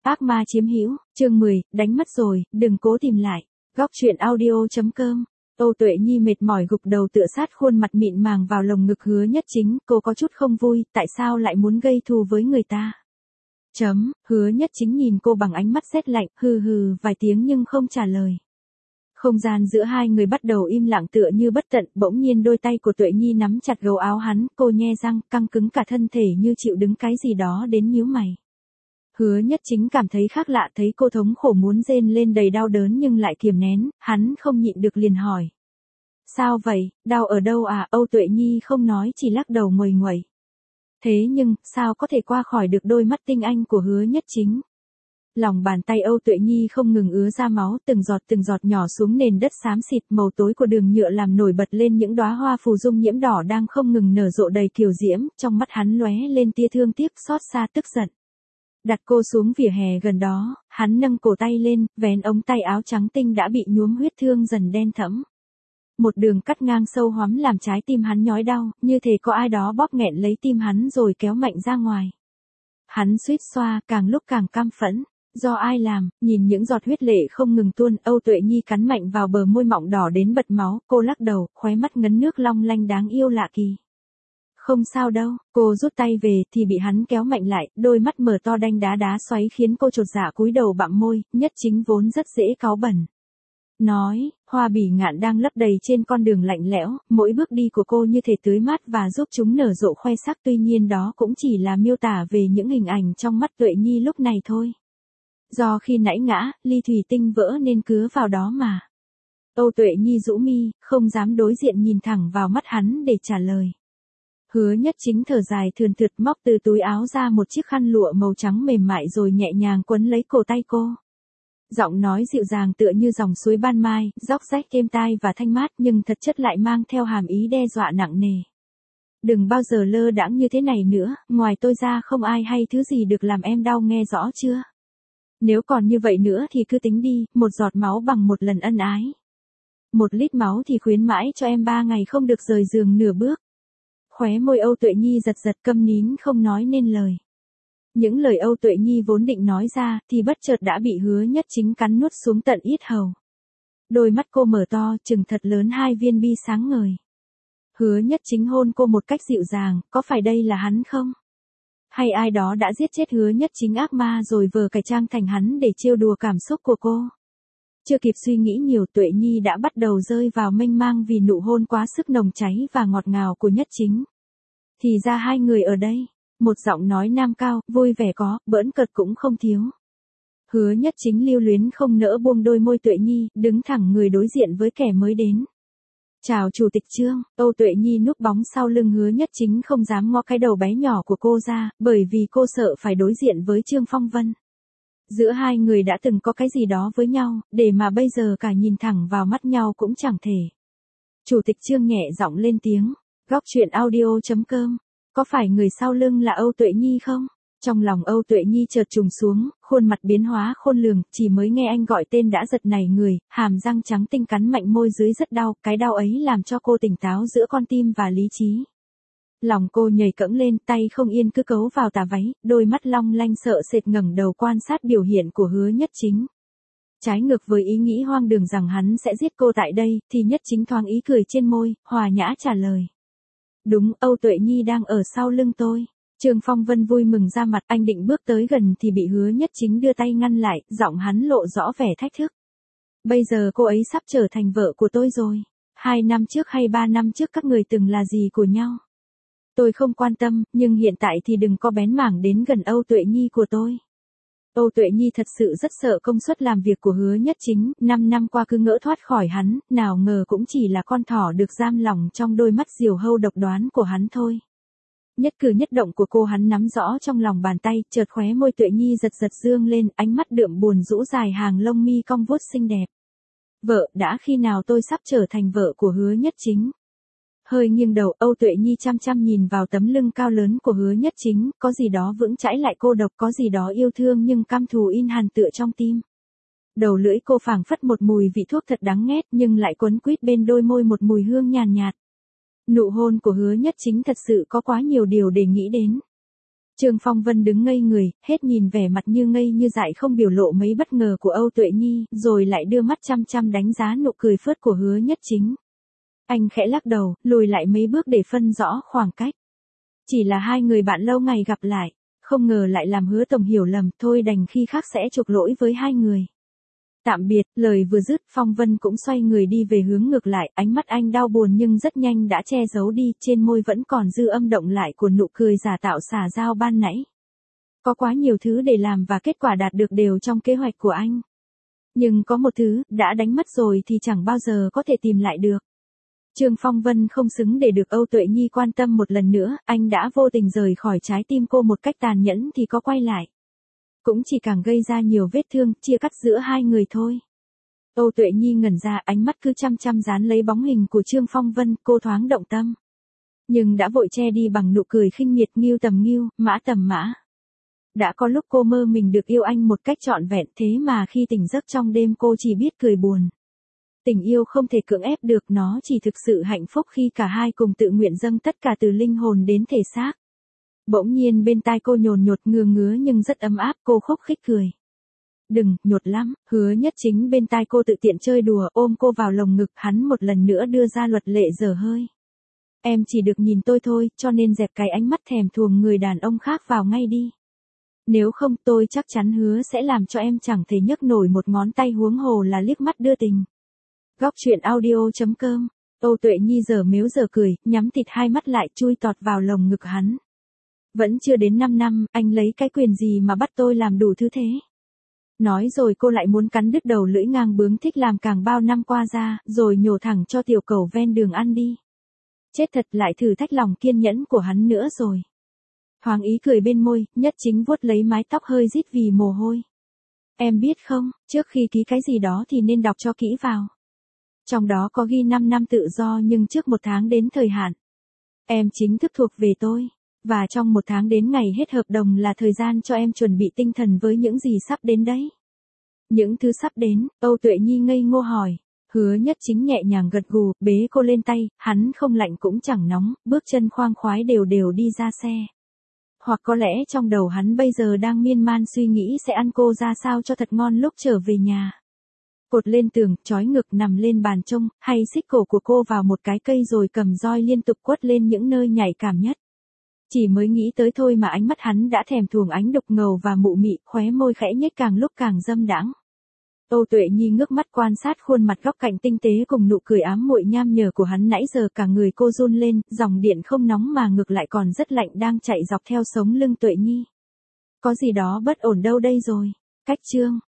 Ác ma chiếm hữu, chương 10, đánh mất rồi, đừng cố tìm lại. Góc truyện audio.com. Âu Tuệ Nhi mệt mỏi gục đầu tựa sát khuôn mặt mịn màng vào lồng ngực Hứa Nhất Chính, cô có chút không vui, tại sao lại muốn gây thù với người ta? Hứa Nhất Chính nhìn cô bằng ánh mắt rét lạnh, hừ hừ vài tiếng nhưng không trả lời. Không gian giữa hai người bắt đầu im lặng tựa như bất tận, bỗng nhiên đôi tay của Tuệ Nhi nắm chặt gấu áo hắn, cô nhe răng, căng cứng cả thân thể như chịu đứng cái gì đó đến nhíu mày. Hứa Nhất Chính cảm thấy khác lạ, thấy cô thống khổ muốn rên lên đầy đau đớn nhưng lại kiềm nén, hắn không nhịn được liền hỏi. Sao vậy, đau ở đâu à? Âu Tuệ Nhi không nói, chỉ lắc đầu nguầy nguẩy. Thế nhưng, sao có thể qua khỏi được đôi mắt tinh anh của Hứa Nhất Chính? Lòng bàn tay Âu Tuệ Nhi không ngừng ứa ra máu, từng giọt nhỏ xuống nền đất xám xịt, màu tối của đường nhựa làm nổi bật lên những đóa hoa phù dung nhiễm đỏ đang không ngừng nở rộ đầy kiều diễm, trong mắt hắn lóe lên tia thương tiếc, xót xa, tức giận. Đặt cô xuống vỉa hè gần đó, hắn nâng cổ tay lên, vén ống tay áo trắng tinh đã bị nhuốm huyết thương dần đen thẫm. Một đường cắt ngang sâu hoắm làm trái tim hắn nhói đau, như thể có ai đó bóp nghẹn lấy tim hắn rồi kéo mạnh ra ngoài. Hắn suýt xoa, càng lúc càng căm phẫn. Do ai làm? Nhìn những giọt huyết lệ không ngừng tuôn, Âu Tuệ Nhi cắn mạnh vào bờ môi mọng đỏ đến bật máu, cô lắc đầu, khóe mắt ngấn nước long lanh đáng yêu lạ kỳ. Không sao đâu, cô rút tay về thì bị hắn kéo mạnh lại, đôi mắt mở to đanh đá xoáy khiến cô chột dạ cúi đầu bặm môi, Nhất Chính vốn rất dễ cáu bẩn. Nói, hoa bỉ ngạn đang lấp đầy trên con đường lạnh lẽo, mỗi bước đi của cô như thể tưới mát và giúp chúng nở rộ khoe sắc, tuy nhiên đó cũng chỉ là miêu tả về những hình ảnh trong mắt Tuệ Nhi lúc này thôi. Do khi nãy ngã, ly thủy tinh vỡ nên cứa vào đó mà. Âu Tuệ Nhi rũ mi, không dám đối diện nhìn thẳng vào mắt hắn để trả lời. Hứa Nhất Chính thở dài thườn thượt móc từ túi áo ra một chiếc khăn lụa màu trắng mềm mại rồi nhẹ nhàng quấn lấy cổ tay cô. Giọng nói dịu dàng tựa như dòng suối ban mai, róc rách êm tai và thanh mát nhưng thật chất lại mang theo hàm ý đe dọa nặng nề. Đừng bao giờ lơ đãng như thế này nữa, ngoài tôi ra không ai hay thứ gì được làm em đau, nghe rõ chưa? Nếu còn như vậy nữa thì cứ tính đi, một giọt máu bằng một lần ân ái. 1 lít máu thì khuyến mãi cho em 3 ngày không được rời giường nửa bước. Khóe môi Âu Tuệ Nhi giật câm nín không nói nên lời. Những lời Âu Tuệ Nhi vốn định nói ra thì bất chợt đã bị Hứa Nhất Chính cắn nuốt xuống tận yết hầu. Đôi mắt cô mở to, trừng thật lớn 2 viên bi sáng ngời. Hứa Nhất Chính hôn cô một cách dịu dàng, có phải đây là hắn không? Hay ai đó đã giết chết Hứa Nhất Chính ác ma rồi vờ cải trang thành hắn để trêu đùa cảm xúc của cô? Chưa kịp suy nghĩ nhiều, Tuệ Nhi đã bắt đầu rơi vào mênh mang vì nụ hôn quá sức nồng cháy và ngọt ngào của Nhất Chính. Thì ra hai người ở đây, một giọng nói nam cao, vui vẻ có, bỡn cợt cũng không thiếu. Hứa Nhất Chính lưu luyến không nỡ buông đôi môi Tuệ Nhi, đứng thẳng người đối diện với kẻ mới đến. Chào Chủ tịch Trương. Âu Tuệ Nhi núp bóng sau lưng Hứa Nhất Chính không dám ngó cái đầu bé nhỏ của cô ra, bởi vì cô sợ phải đối diện với Trương Phong Vân. Giữa hai người đã từng có cái gì đó với nhau, để mà bây giờ cả nhìn thẳng vào mắt nhau cũng chẳng thể. Chủ tịch Trương nhẹ giọng lên tiếng. Góc truyện audio.com. Có phải người sau lưng là Âu Tuệ Nhi không? Trong lòng Âu Tuệ Nhi chợt trùng xuống, khuôn mặt biến hóa khôn lường, chỉ mới nghe anh gọi tên đã giật nảy người, hàm răng trắng tinh cắn mạnh môi dưới rất đau, cái đau ấy làm cho cô tỉnh táo giữa con tim và lý trí. Lòng cô nhảy cẫng lên, tay không yên cứ cấu vào tà váy, đôi mắt long lanh sợ sệt ngẩng đầu quan sát biểu hiện của Hứa Nhất Chính. Trái ngược với ý nghĩ hoang đường rằng hắn sẽ giết cô tại đây, thì Nhất Chính thoáng ý cười trên môi, hòa nhã trả lời. Đúng, Âu Tuệ Nhi đang ở sau lưng tôi. Trương Phong Vân vui mừng ra mặt, anh định bước tới gần thì bị Hứa Nhất Chính đưa tay ngăn lại, giọng hắn lộ rõ vẻ thách thức. Bây giờ cô ấy sắp trở thành vợ của tôi rồi. 2 năm trước hay 3 năm trước các người từng là gì của nhau? Tôi không quan tâm, nhưng hiện tại thì đừng có bén mảng đến gần Âu Tuệ Nhi của tôi. Âu Tuệ Nhi thật sự rất sợ công suất làm việc của Hứa Nhất Chính, 5 năm qua cứ ngỡ thoát khỏi hắn, nào ngờ cũng chỉ là con thỏ được giam lòng trong đôi mắt diều hâu độc đoán của hắn thôi. Nhất cử nhất động của cô hắn nắm rõ trong lòng bàn tay, chợt khóe môi Tuệ Nhi giật dương lên, ánh mắt đượm buồn rũ dài hàng lông mi cong vuốt xinh đẹp. Vợ, đã khi nào tôi sắp trở thành vợ của Hứa Nhất Chính? Hơi nghiêng đầu, Âu Tuệ Nhi chăm chăm nhìn vào tấm lưng cao lớn của Hứa Nhất Chính, có gì đó vững chãi lại cô độc, có gì đó yêu thương nhưng căm thù in hằn tựa trong tim. Đầu lưỡi cô phảng phất một mùi vị thuốc thật đắng nghét nhưng lại quấn quýt bên đôi môi một mùi hương nhàn nhạt. Nụ hôn của Hứa Nhất Chính thật sự có quá nhiều điều để nghĩ đến. Trương Phong Vân đứng ngây người, hết nhìn vẻ mặt như ngây như dại không biểu lộ mấy bất ngờ của Âu Tuệ Nhi, rồi lại đưa mắt chăm chăm đánh giá nụ cười phớt của Hứa Nhất Chính. Anh khẽ lắc đầu, lùi lại mấy bước để phân rõ khoảng cách. Chỉ là hai người bạn lâu ngày gặp lại, không ngờ lại làm Hứa tổng hiểu lầm, thôi đành khi khác sẽ chuộc lỗi với hai người. Tạm biệt, lời vừa dứt, Phong Vân cũng xoay người đi về hướng ngược lại, ánh mắt anh đau buồn nhưng rất nhanh đã che giấu đi, trên môi vẫn còn dư âm động lại của nụ cười giả tạo xả dao ban nãy. Có quá nhiều thứ để làm và kết quả đạt được đều trong kế hoạch của anh. Nhưng có một thứ, đã đánh mất rồi thì chẳng bao giờ có thể tìm lại được. Trương Phong Vân không xứng để được Âu Tuệ Nhi quan tâm một lần nữa, anh đã vô tình rời khỏi trái tim cô một cách tàn nhẫn thì có quay lại. Cũng chỉ càng gây ra nhiều vết thương, chia cắt giữa hai người thôi. Âu Tuệ Nhi ngẩn ra, ánh mắt cứ chăm chăm dán lấy bóng hình của Trương Phong Vân, cô thoáng động tâm. Nhưng đã vội che đi bằng nụ cười khinh miệt, nghiêu tầm nghiêu, mã tầm mã. Đã có lúc cô mơ mình được yêu anh một cách trọn vẹn, thế mà khi tỉnh giấc trong đêm cô chỉ biết cười buồn. Tình yêu không thể cưỡng ép được, nó chỉ thực sự hạnh phúc khi cả hai cùng tự nguyện dâng tất cả từ linh hồn đến thể xác. Bỗng nhiên bên tai cô nhồn nhột ngứa ngứa nhưng rất ấm áp, cô khúc khích cười. Đừng, nhột lắm, Hứa Nhất Chính bên tai cô tự tiện chơi đùa, ôm cô vào lồng ngực, hắn một lần nữa đưa ra luật lệ dở hơi. Em chỉ được nhìn tôi thôi, cho nên dẹp cái ánh mắt thèm thuồng người đàn ông khác vào ngay đi. Nếu không tôi chắc chắn hứa sẽ làm cho em chẳng thể nhấc nổi một ngón tay, huống hồ là liếc mắt đưa tình. Góc truyện audio.com. Âu Tuệ Nhi giờ mếu giờ cười, nhắm thịt hai mắt lại, chui tọt vào lồng ngực hắn. Vẫn chưa đến 5 năm, anh lấy cái quyền gì mà bắt tôi làm đủ thứ thế? Nói rồi cô lại muốn cắn đứt đầu lưỡi ngang bướng thích làm càng bao năm qua ra, rồi nhổ thẳng cho tiểu cẩu ven đường ăn đi. Chết thật, lại thử thách lòng kiên nhẫn của hắn nữa rồi. Thoáng ý cười bên môi, Nhất Chính vuốt lấy mái tóc hơi rít vì mồ hôi. Em biết không, trước khi ký cái gì đó thì nên đọc cho kỹ vào. Trong đó có ghi 5 năm tự do nhưng trước 1 tháng đến thời hạn. Em chính thức thuộc về tôi. Và trong 1 tháng đến ngày hết hợp đồng là thời gian cho em chuẩn bị tinh thần với những gì sắp đến đấy. Những thứ sắp đến, Âu Tuệ Nhi ngây ngô hỏi. Hứa Nhất Chính nhẹ nhàng gật gù, bế cô lên tay, hắn không lạnh cũng chẳng nóng, bước chân khoang khoái đều đều đi ra xe. Hoặc có lẽ trong đầu hắn bây giờ đang miên man suy nghĩ sẽ ăn cô ra sao cho thật ngon lúc trở về nhà. Cột lên tường, trói ngực nằm lên bàn trông, hay xích cổ của cô vào một cái cây rồi cầm roi liên tục quất lên những nơi nhạy cảm nhất. Chỉ mới nghĩ tới thôi mà ánh mắt hắn đã thèm thuồng ánh đục ngầu và mụ mị, khóe môi khẽ nhếch càng lúc càng dâm đãng. Âu Tuệ Nhi ngước mắt quan sát khuôn mặt góc cạnh tinh tế cùng nụ cười ám muội nham nhở của hắn, nãy giờ cả người cô run lên, dòng điện không nóng mà ngược lại còn rất lạnh đang chạy dọc theo sống lưng Tuệ Nhi. Có gì đó bất ổn đâu đây rồi. Cách chương